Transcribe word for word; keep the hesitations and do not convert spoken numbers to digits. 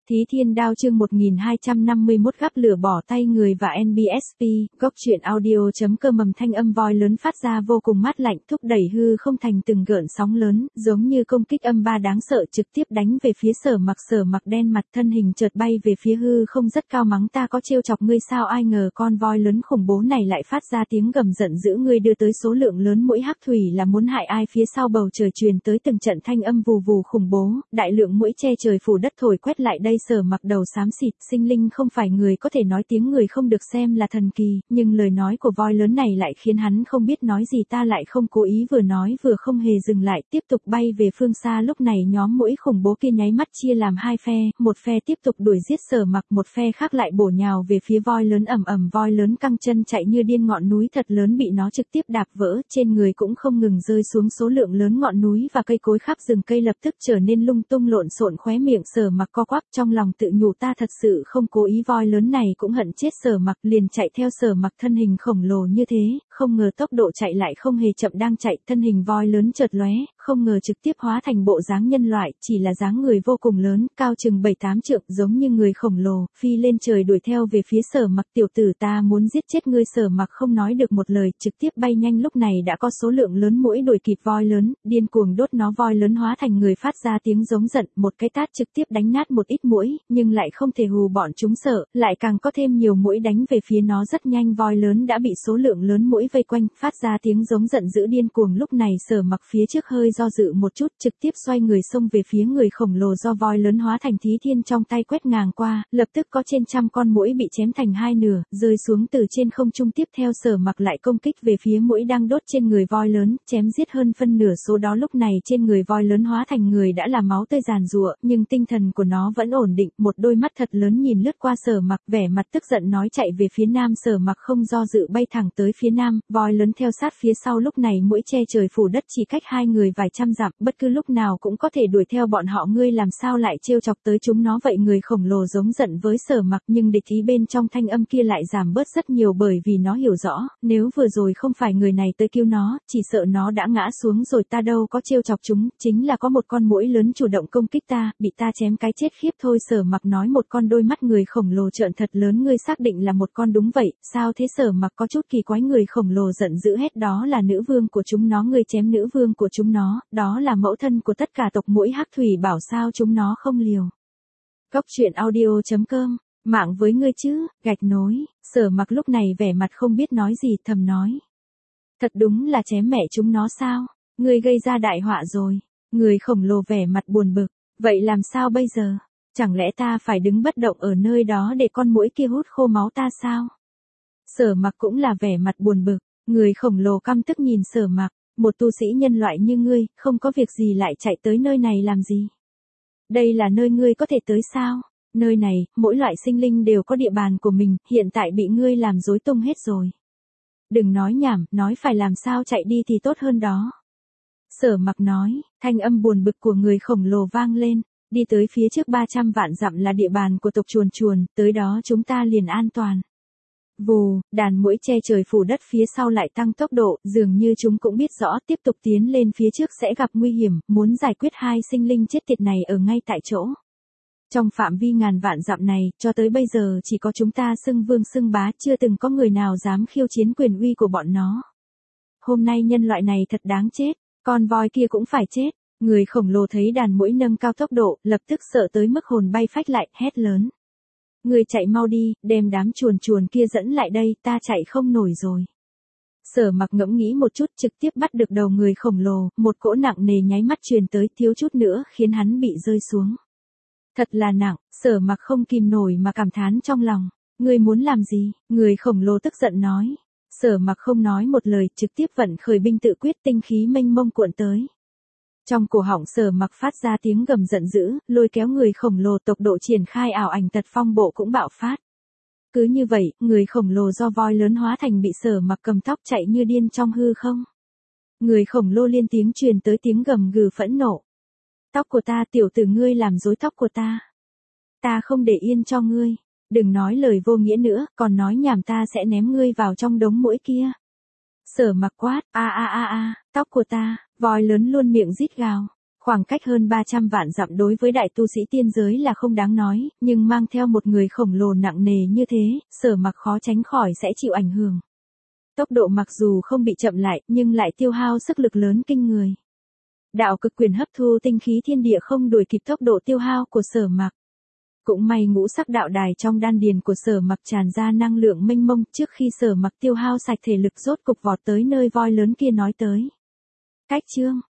Thí Thiên Đao chương một nghìn hai trăm năm mươi mốt gắp lửa bỏ tay người và en bê ét pê, góc truyện audio.com mầm thanh âm voi lớn phát ra vô cùng mát lạnh thúc đẩy hư không thành từng gợn sóng lớn, giống như công kích âm ba đáng sợ trực tiếp đánh về phía Sở Mặc. Sở Mặc đen mặt thân hình chợt bay về phía hư không rất cao mắng ta có trêu chọc ngươi sao, ai ngờ con voi lớn khủng bố này lại phát ra tiếng gầm giận dữ, ngươi đưa tới số lượng lớn mũi hắc thủy là muốn hại ai. Phía sau bầu trời truyền tới từng trận thanh âm vù vù khủng bố, đại lượng mũi che trời phủ đất thổi quét lại đây. Sở Mặc đầu xám xịt, sinh linh không phải người có thể nói tiếng người không được xem là thần kỳ, nhưng lời nói của voi lớn này lại khiến hắn không biết nói gì. Ta lại không cố ý, vừa nói vừa không hề dừng lại, tiếp tục bay về phương xa. Lúc này nhóm mũi khủng bố kia nháy mắt chia làm hai phe, một phe tiếp tục đuổi giết Sở Mặc, một phe khác lại bổ nhào về phía voi lớn. Ầm ầm, voi lớn căng chân chạy như điên, ngọn núi thật lớn bị nó trực tiếp đạp vỡ, trên người cũng không ngừng rơi xuống số lượng lớn ngọn núi và cây cối khắp rừng cây lập tức trở nên lung tung lộn xộn. Khóe miệng Sở Mặc co quắp, trong lòng tự nhủ ta thật sự không cố ý. Voi lớn này cũng hận chết Sở Mặc, liền chạy theo Sở Mặc. Thân hình khổng lồ như thế, không ngờ tốc độ chạy lại không hề chậm, đang chạy, thân hình voi lớn chợt lóe, không ngờ trực tiếp hóa thành bộ dáng nhân loại, chỉ là dáng người vô cùng lớn, cao chừng bảy tám trượng, giống như người khổng lồ, phi lên trời đuổi theo về phía Sở Mặc. Tiểu tử, ta muốn giết chết ngươi. Sở Mặc không nói được một lời, trực tiếp bay nhanh. Lúc này đã có số lượng lớn mũi đuổi kịp voi lớn, điên cuồng đốt nó. Voi lớn hóa thành người phát ra tiếng giống giận, một cái tát trực tiếp đánh nát một ít mũi, nhưng lại không thể hù bọn chúng sợ, lại càng có thêm nhiều mũi đánh về phía nó. Rất nhanh voi lớn đã bị số lượng lớn mũi vây quanh, phát ra tiếng giống giận dữ điên cuồng. Lúc này Sở Mặc phía trước hơi do dự một chút, trực tiếp xoay người xông về phía người khổng lồ do voi lớn hóa thành Thí Thiên trong tay quét ngang qua, lập tức có trên trăm con mũi bị chém thành hai nửa, rơi xuống từ trên không trung. Tiếp theo Sở Mặc lại công kích về phía mũi đang đốt trên người voi lớn, chém giết hơn phân nửa số đó. Lúc này trên người voi lớn hóa thành người đã là máu tươi giàn giụa, nhưng tinh thần của nó vẫn ổn định, một đôi mắt thật lớn nhìn lướt qua Sở Mặc, vẻ mặt tức giận nói chạy về phía nam. Sở Mặc không do dự bay thẳng tới phía nam, voi lớn theo sát phía sau. Lúc này mũi che trời phủ đất chỉ cách hai người vài trăm dặm, bất cứ lúc nào cũng có thể đuổi theo bọn họ. Ngươi làm sao lại trêu chọc tới chúng nó vậy? Người khổng lồ giống giận với Sở Mặc, nhưng địch ý bên trong thanh âm kia lại giảm bớt rất nhiều, bởi vì nó hiểu rõ, nếu vừa rồi không phải người này tới cứu nó, chỉ sợ nó đã ngã xuống rồi. Ta đâu có trêu chọc chúng, chính là có một con muỗi lớn chủ động công kích ta, bị ta chém cái chết khiếp thôi. Sở Mặc nói. Một con đôi mắt người khổng lồ trợn thật lớn, ngươi xác định là một con? Đúng vậy. Sao thế? Sở Mặc có chút kỳ quái. Người khổng lồ giận dữ hét, đó là nữ vương của chúng nó, ngươi chém nữ vương của chúng nó, đó là mẫu thân của tất cả tộc muỗi hắc thủy, bảo sao chúng nó không liều. Góc truyện audio.com, mạng với ngươi chứ, gạch nối. Sở Mặc lúc này vẻ mặt không biết nói gì, thầm nói. Thật đúng là chém mẹ chúng nó sao? Ngươi gây ra đại họa rồi. Người khổng lồ vẻ mặt buồn bực, vậy làm sao bây giờ? Chẳng lẽ ta phải đứng bất động ở nơi đó để con muỗi kia hút khô máu ta sao? Sở Mặc cũng là vẻ mặt buồn bực, người khổng lồ căm tức nhìn Sở Mặc, một tu sĩ nhân loại như ngươi, không có việc gì lại chạy tới nơi này làm gì? Đây là nơi ngươi có thể tới sao? Nơi này, mỗi loại sinh linh đều có địa bàn của mình, hiện tại bị ngươi làm rối tung hết rồi. Đừng nói nhảm, nói phải làm sao chạy đi thì tốt hơn đó. Sở Mặc nói, thanh âm buồn bực của người khổng lồ vang lên, đi tới phía trước ba trăm vạn dặm là địa bàn của tộc chuồn chuồn, tới đó chúng ta liền an toàn. Vù, đàn muỗi che trời phủ đất phía sau lại tăng tốc độ, dường như chúng cũng biết rõ tiếp tục tiến lên phía trước sẽ gặp nguy hiểm, muốn giải quyết hai sinh linh chết tiệt này ở ngay tại chỗ. Trong phạm vi ngàn vạn dặm này, cho tới bây giờ chỉ có chúng ta xưng vương xưng bá, chưa từng có người nào dám khiêu chiến quyền uy của bọn nó. Hôm nay nhân loại này thật đáng chết, con voi kia cũng phải chết. Người khổng lồ thấy đàn muỗi nâng cao tốc độ, lập tức sợ tới mức hồn bay phách lại, hét lớn. Người chạy mau đi, đem đám chuồn chuồn kia dẫn lại đây, ta chạy không nổi rồi. Sở Mặc ngẫm nghĩ một chút, trực tiếp bắt được đầu người khổng lồ, một cỗ nặng nề nháy mắt truyền tới, thiếu chút nữa khiến hắn bị rơi xuống. Thật là nặng, Sở Mặc không kìm nổi mà cảm thán trong lòng. Ngươi muốn làm gì? Người khổng lồ tức giận nói. Sở Mặc không nói một lời, trực tiếp vận khởi binh tự quyết, tinh khí mênh mông cuộn tới. Trong cổ họng Sở Mặc phát ra tiếng gầm giận dữ, lôi kéo người khổng lồ tốc độ triển khai ảo ảnh tật phong bộ cũng bạo phát. Cứ như vậy, người khổng lồ do voi lớn hóa thành bị Sở Mặc cầm tóc chạy như điên trong hư không. Người khổng lồ liên tiếng truyền tới tiếng gầm gừ phẫn nộ. Tóc của ta, tiểu tử, ngươi làm rối tóc của ta. Ta không để yên cho ngươi. Đừng nói lời vô nghĩa nữa, còn nói nhảm ta sẽ ném ngươi vào trong đống muỗi kia. Sở Mặc quát, a a a a, tóc của ta. Voi lớn luôn miệng rít gào. Khoảng cách hơn ba trăm vạn dặm đối với đại tu sĩ tiên giới là không đáng nói, nhưng mang theo một người khổng lồ nặng nề như thế, Sở Mặc khó tránh khỏi sẽ chịu ảnh hưởng. Tốc độ mặc dù không bị chậm lại, nhưng lại tiêu hao sức lực lớn kinh người. Đạo cực quyền hấp thu tinh khí thiên địa không đuổi kịp tốc độ tiêu hao của Sở Mặc. Cũng may ngũ sắc đạo đài trong đan điền của Sở Mặc tràn ra năng lượng mênh mông trước khi Sở Mặc tiêu hao sạch thể lực rốt cục vọt tới nơi voi lớn kia nói tới. Cách chương